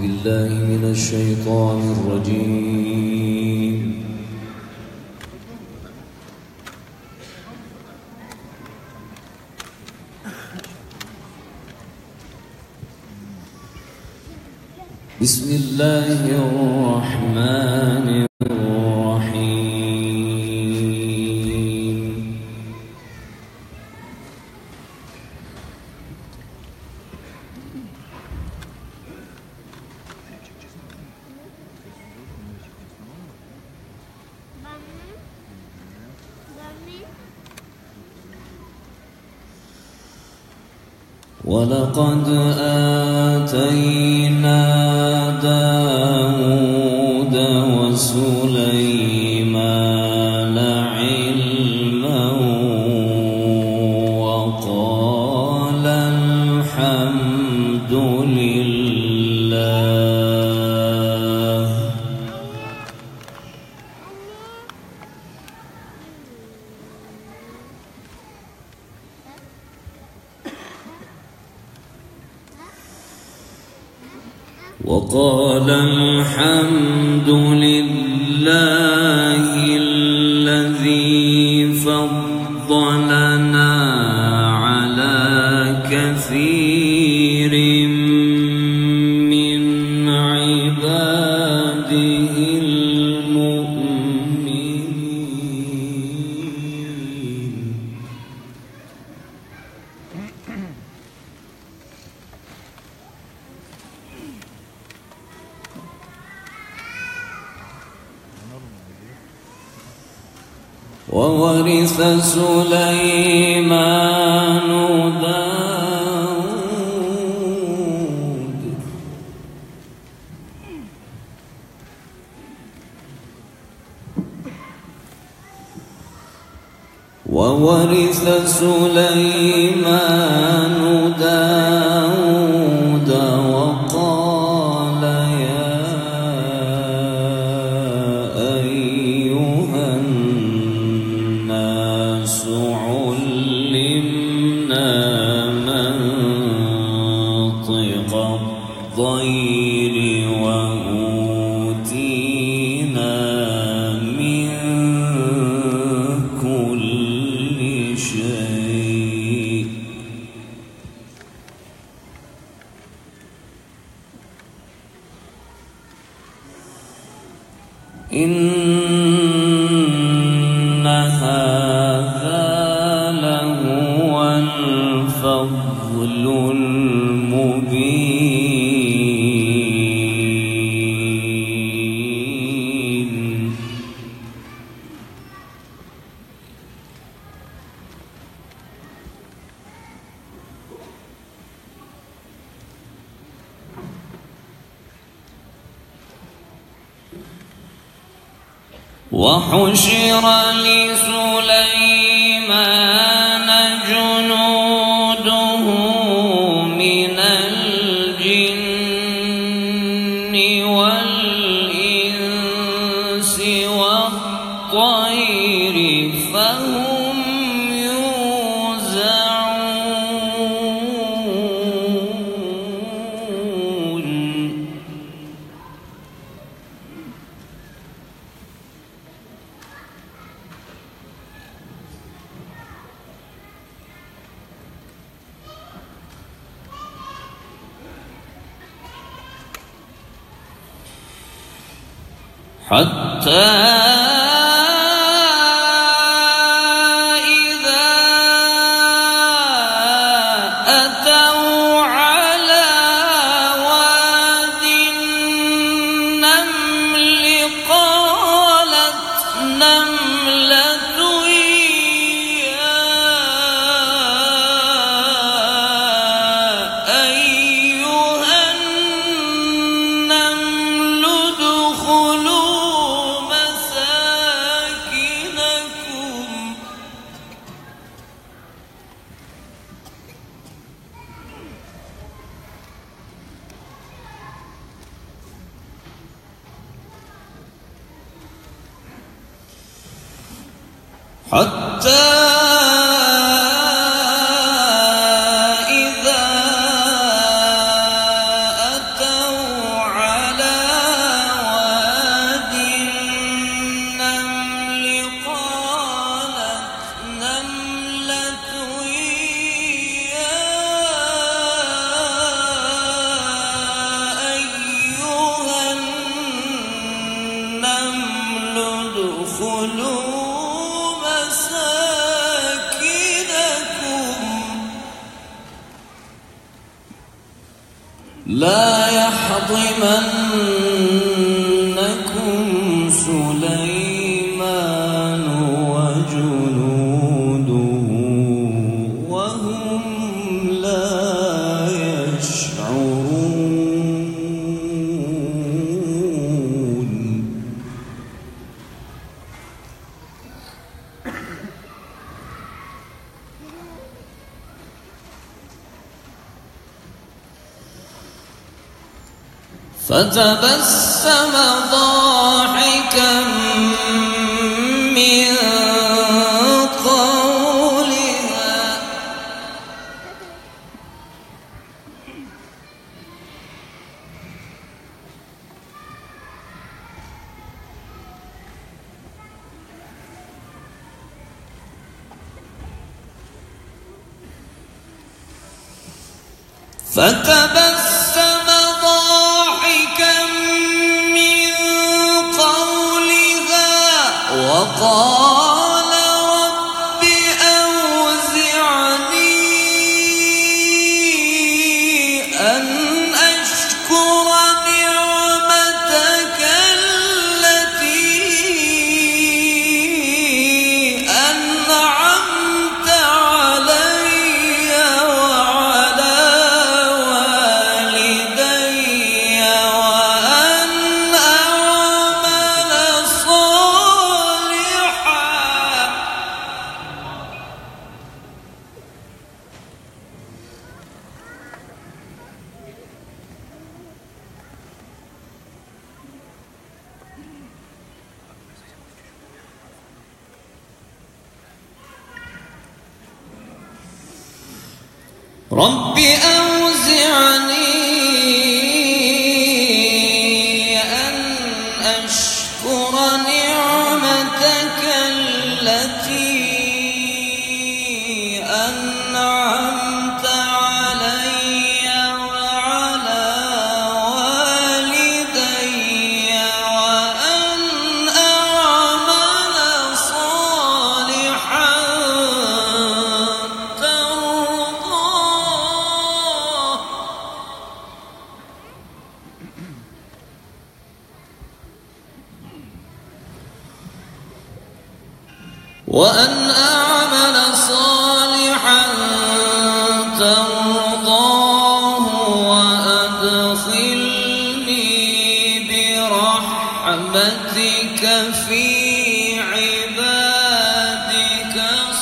بالله من الشيطان الرجيم. بسم الله الرحمن الرحيم. ولقد آتينا داود وسليمان علما وقال الحمد لله. وقال الحمد لله الذي فضلنا على كثير من عباده المؤمنين. وورث سليمان داود وقال يا أيها الناس علمنا منطق الطير وأوتينا من كل شيء. إن هذا لهو الفضل المبين. وحشر لسليمان جنوده من الجن والإنس والطير فهم يوزعون. حتى إذا أتوا على واد النمل قالت نملة يا أيها النمل ادخلوا مساكنكم حتى إذا أتوا لا يحطمنكم سليمان وجنوده وهم لا يشعرون. فتبسم ضاحكا من قولها فتبسم ضاحكا من قولها وقال رب أوزعني أن أشكر نعمتك التي أنعمت علي وعلى والدي وأن أعمل صالحا رب أوزعني أن أشكر نعمتك التي أنعمت علي وعلى والدي وأن أعمل صالحا ترضاه وأن أعمل صالحا ترضاه وأدخلني برحمتك في عبادك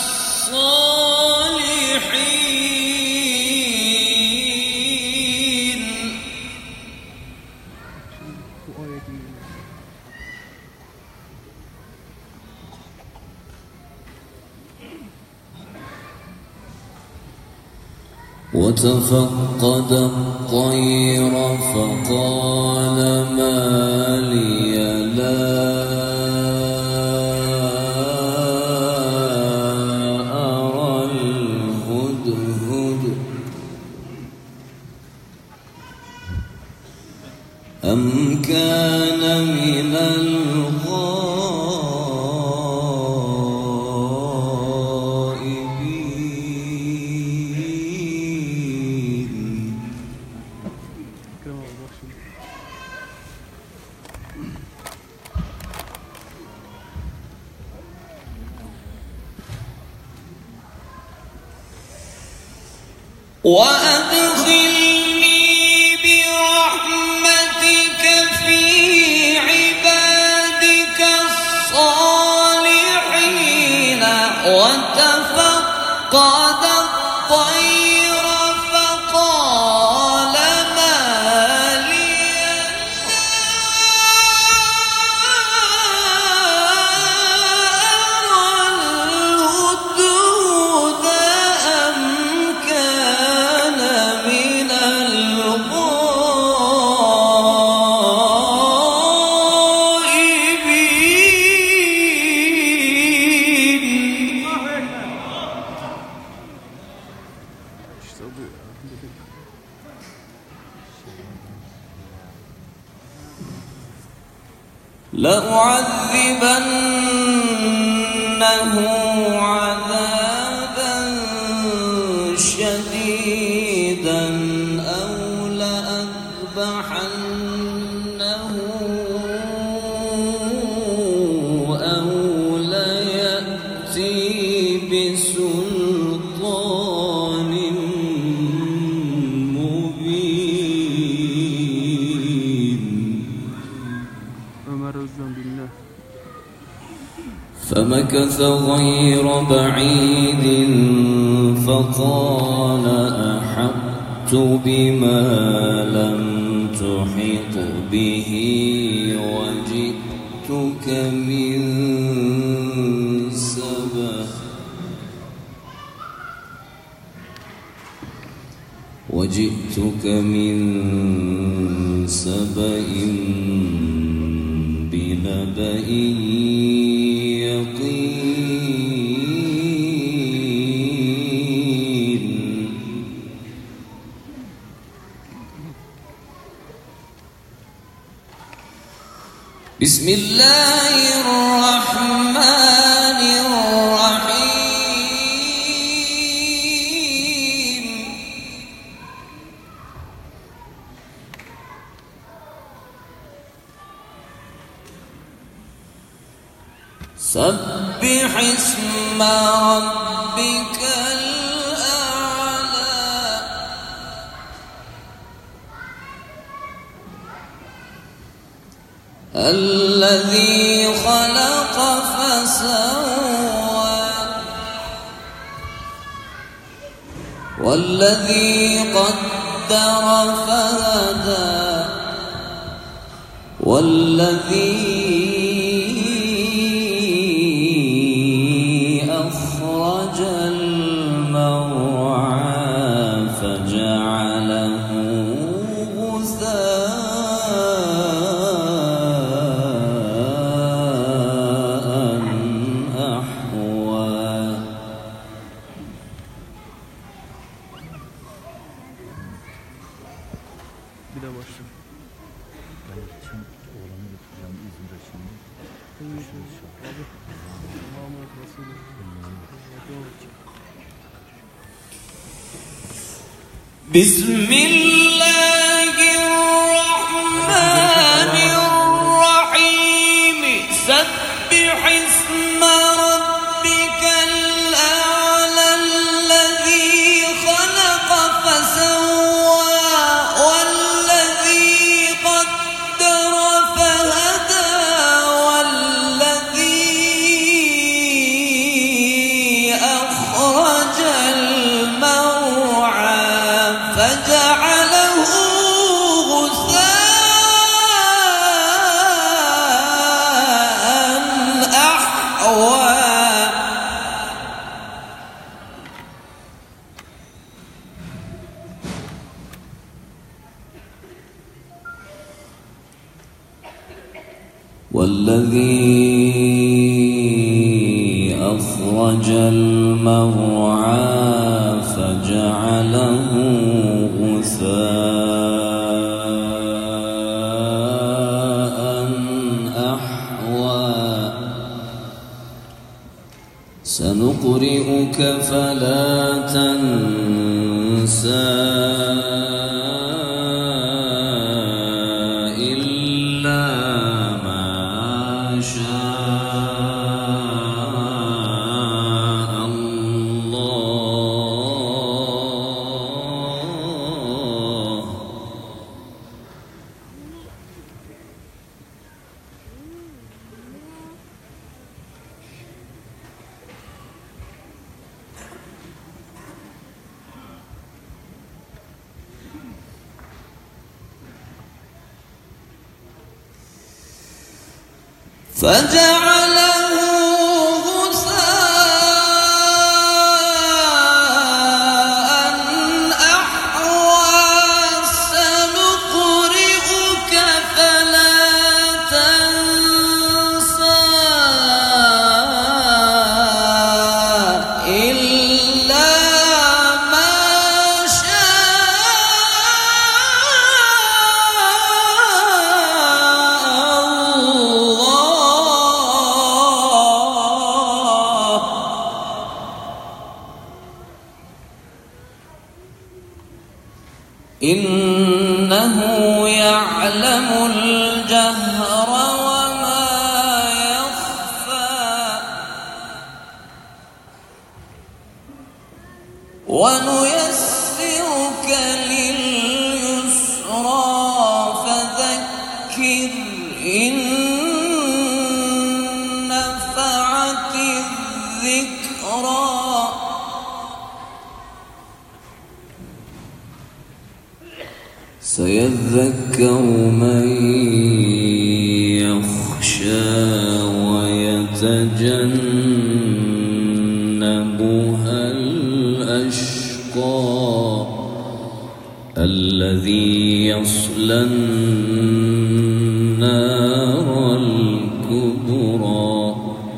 الصالحين. وتفقد الطير فقال ما لي لا أرى الهدهد أم كان من وأدخلني برحمتك في عبادك الصالحين. وتفقد الطير فقال ما لي لأعذبنه عذابا شديدا أو لأذبحنه فمكث غير بعيد فقال أحطت بما لم تحط به وجئتك من سبأ بنبأ يقين. بسم الله الرحمن الرحيم. سبح اسم ربك الأعلى الذي خلق فسوى والذي قدر فهدى والذي أخرج المرعى فجعله غثاء أحوى. Bir de başla. Ben için oğlanı götüreceğim İzmir'e şimdi. Abi. Muhammed Resulullah. بسم الله الرحمن الرحيم. سبح اسم ربك الأعلى الذي خلق فسوى والذي قدر فهدى والذي أخرج المرعى فجعله غثاء أحوى. والذي أخرج المرعى فجعله غثاء أحوى. سنقرئك فلا تنسى إلا ما شاء الله. فجعله غثاء أحوى. سنقرئك فلا تنسى إلا ما إنه يعلم الجهر وما يخفى. ونيسرك لليسرى فذكر إن نفعت سيذكر من يخشى ويتجنبها الأشقى الذي يصلى النار الكبرى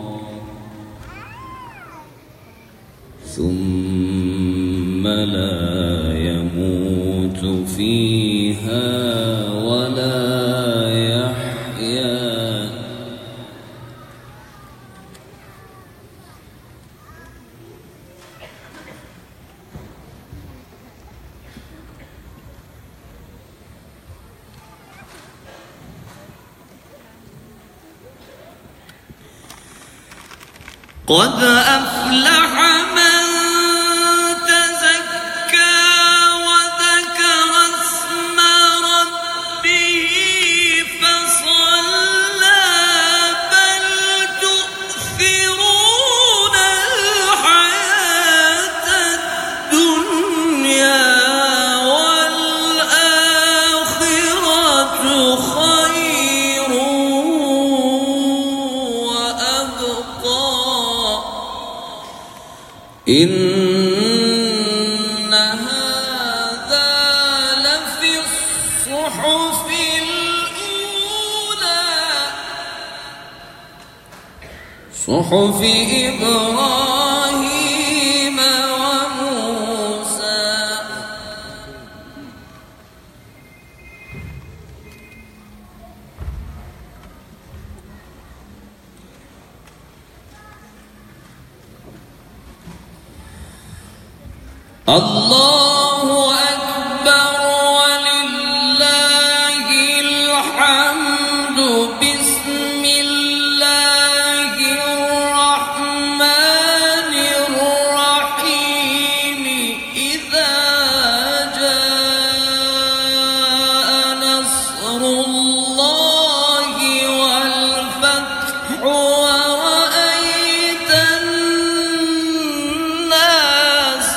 ثم لا يموت فيها ولا يحيا قد أفلح من تزكى وذكر اسم ربه فصلى بل تؤثرون الحياة الدنيا والآخرة خير إن هذا لفي الصحف الأولى صحف إبراهيم وموسى الله أكبر ولله الحمد بسم الله الرحمن الرحيم إذا جاء نصر الله والفتح ورأيت الناس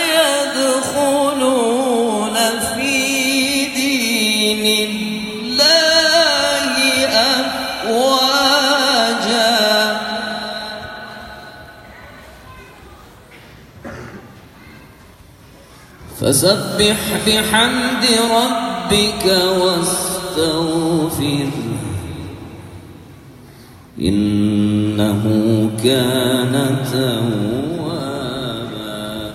يدخلون في دين الله أفواجا فسبح بحمد ربك واستغفره إنه كان توابا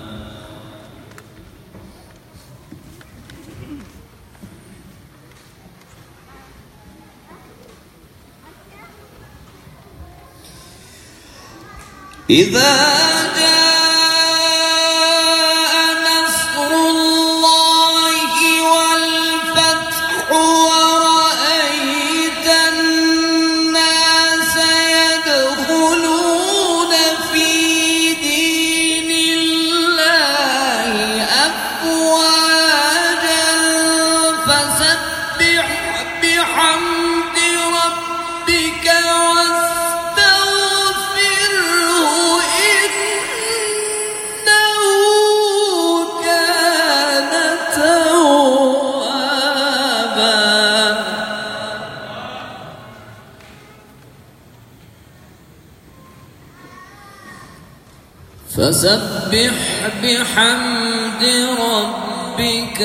إذا جاء نصر الله والفتح ورأيت الناس يدخلون في دين الله أفواجا فسبح بحمد ربك فسبح بحمد ربك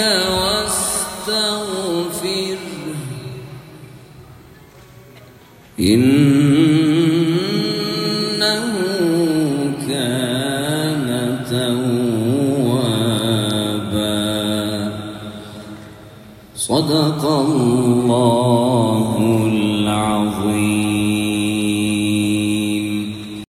واستغفره إنه كان توابا صدق الله العظيم.